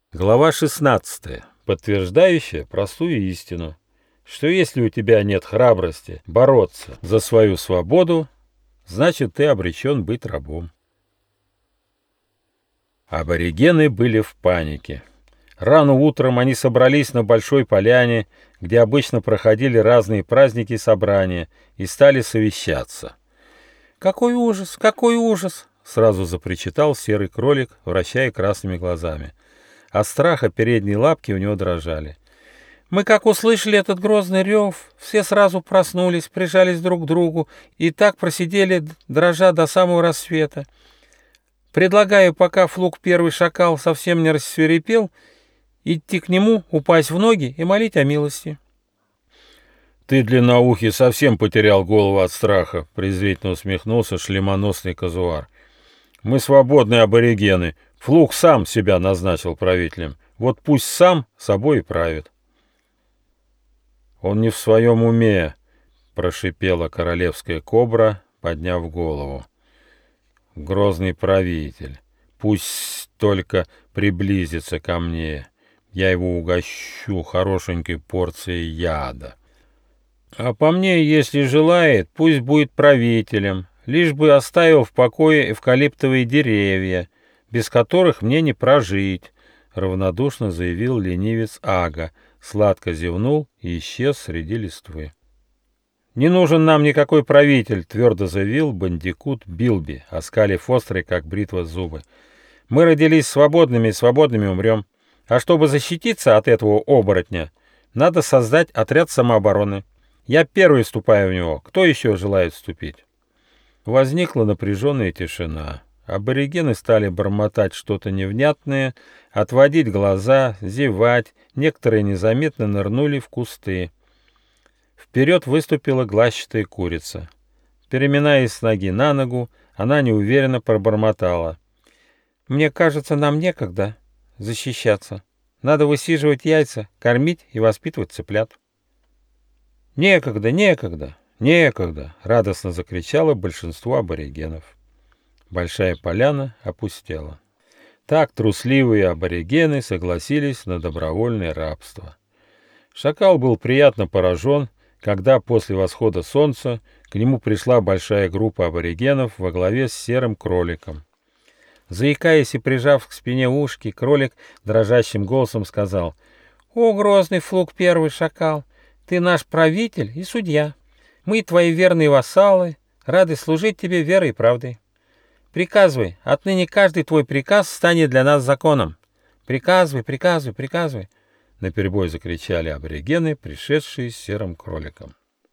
Глава 16, подтверждающая простую истину, что если у тебя нет храбрости бороться за свою свободу, значит ты обречен быть рабом. Аборигены были в панике. Рано утром они собрались на большой поляне, где обычно проходили разные праздники и собрания, и стали совещаться. «Какой ужас! Какой ужас!» — сразу запричитал серый кролик, вращая красными глазами. От страха передние лапки у него дрожали. «Мы, как услышали этот грозный рев, все сразу проснулись, прижались друг к другу и так просидели, дрожа до самого рассвета. Предлагаю, пока Флук первый шакал совсем не рассвирепел, идти к нему, упасть в ноги и молить о милости». «Ты, длинноухий, совсем потерял голову от страха», — презрительно усмехнулся шлемоносный казуар. «Мы свободные аборигены. Флук сам себя назначил правителем. Вот пусть сам собой и правит». «Он не в своем уме», — прошипела королевская кобра, подняв голову. «Грозный правитель. Пусть только приблизится ко мне. Я его угощу хорошенькой порцией яда. А по мне, если желает, пусть будет правителем, лишь бы оставил в покое эвкалиптовые деревья, без которых мне не прожить», — равнодушно заявил ленивец Ага, сладко зевнул и исчез среди листвы. «Не нужен нам никакой правитель», — твердо заявил бандикут Билби, оскалив острые, как бритва, зубы. «Мы родились свободными и свободными умрем. А чтобы защититься от этого оборотня, надо создать отряд самообороны. Я первый вступаю в него. Кто еще желает вступить?» Возникла напряженная тишина. Аборигены стали бормотать что-то невнятное, отводить глаза, зевать, некоторые незаметно нырнули в кусты. Вперед выступила глазчатая курица. Переминаясь с ноги на ногу, она неуверенно пробормотала: «Мне кажется, нам некогда защищаться. Надо высиживать яйца, кормить и воспитывать цыплят». «Некогда, некогда, некогда!» — радостно закричало большинство аборигенов. Большая поляна опустела. Так трусливые аборигены согласились на добровольное рабство. Шакал был приятно поражен, когда после восхода солнца к нему пришла большая группа аборигенов во главе с серым кроликом. Заикаясь и прижав к спине ушки, кролик дрожащим голосом сказал: «О, грозный Флук первый шакал, ты наш правитель и судья. Мы, твои верные вассалы, рады служить тебе верой и правдой. Приказывай, отныне каждый твой приказ станет для нас законом. Приказывай, приказывай, приказывай», — наперебой закричали аборигены, пришедшие с серым кроликом.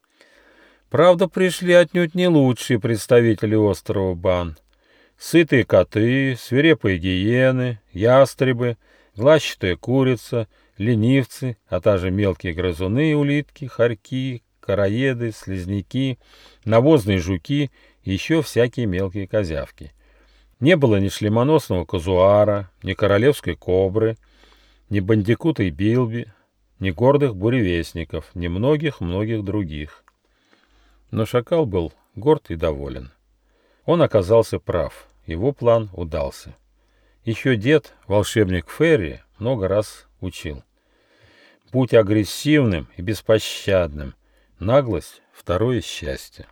Правда, пришли отнюдь не лучшие представители острова Бан. Сытые коты, свирепые гиены, ястребы, глазчатая курица, ленивцы, а также мелкие грызуны, улитки, хорьки, короеды, слизняки, навозные жуки и еще всякие мелкие козявки. Не было ни шлемоносного казуара, ни королевской кобры, ни бандикута и Билби, ни гордых буревестников, ни многих-многих других. Но шакал был горд и доволен. Он оказался прав, его план удался. Еще дед, волшебник Ферри, много раз учил: будь агрессивным и беспощадным, наглость — второе счастье.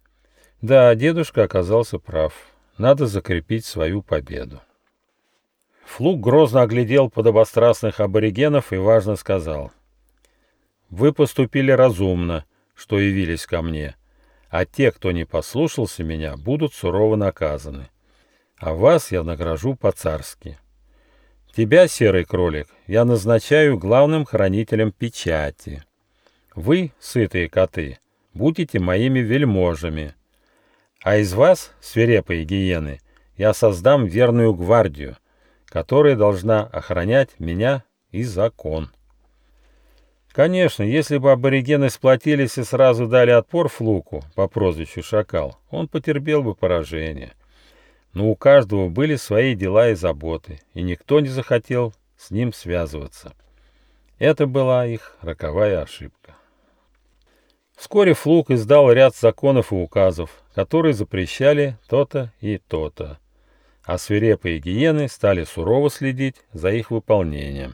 Да, дедушка оказался прав, надо закрепить свою победу. Флук грозно оглядел подобострастных аборигенов и важно сказал: «Вы поступили разумно, что явились ко мне, а те, кто не послушался меня, будут сурово наказаны. А вас я награжу по-царски. Тебя, серый кролик, я назначаю главным хранителем печати. Вы, сытые коты, будете моими вельможами. А из вас, свирепые гиены, я создам верную гвардию, которая должна охранять меня и закон». Конечно, если бы аборигены сплотились и сразу дали отпор Флуку по прозвищу Шакал, он потерпел бы поражение. Но у каждого были свои дела и заботы, и никто не захотел с ним связываться. Это была их роковая ошибка. Вскоре Флук издал ряд законов и указов, которые запрещали то-то и то-то. а свирепые гиены стали сурово следить за их выполнением.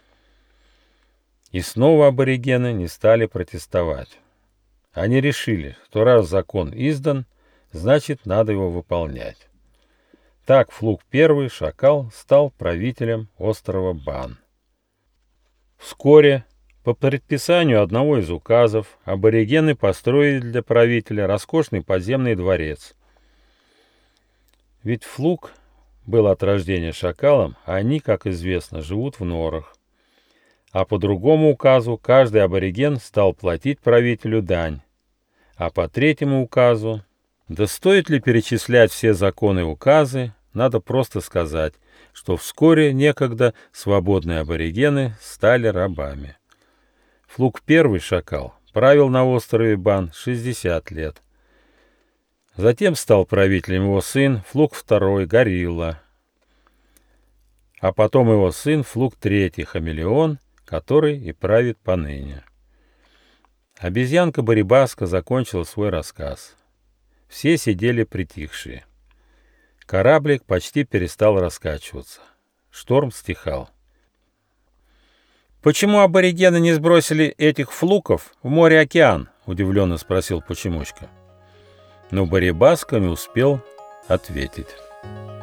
И снова аборигены не стали протестовать. Они решили, что раз закон издан, значит, надо его выполнять. Так Флук I, шакал, стал правителем острова Бан. Вскоре, по предписанию одного из указов, аборигены построили для правителя роскошный подземный дворец. Ведь Флук был от рождения шакалом, а они, как известно, живут в норах. А по другому указу каждый абориген стал платить правителю дань. А по третьему указу... Да стоит ли перечислять все законы и указы, надо просто сказать, что вскоре некогда свободные аборигены стали рабами. Флук I, шакал, правил на острове Бан 60 лет. Затем стал правителем его сын Флук II, горилла. А потом его сын Флук III, хамелеон, который и правит поныне. Обезьянка Барибаска закончила свой рассказ. Все сидели притихшие. Кораблик почти перестал раскачиваться. Шторм стихал. «Почему аборигены не сбросили этих флуков в море-океан?» — удивленно спросил Почемучка. Но Барибаска не успел ответить.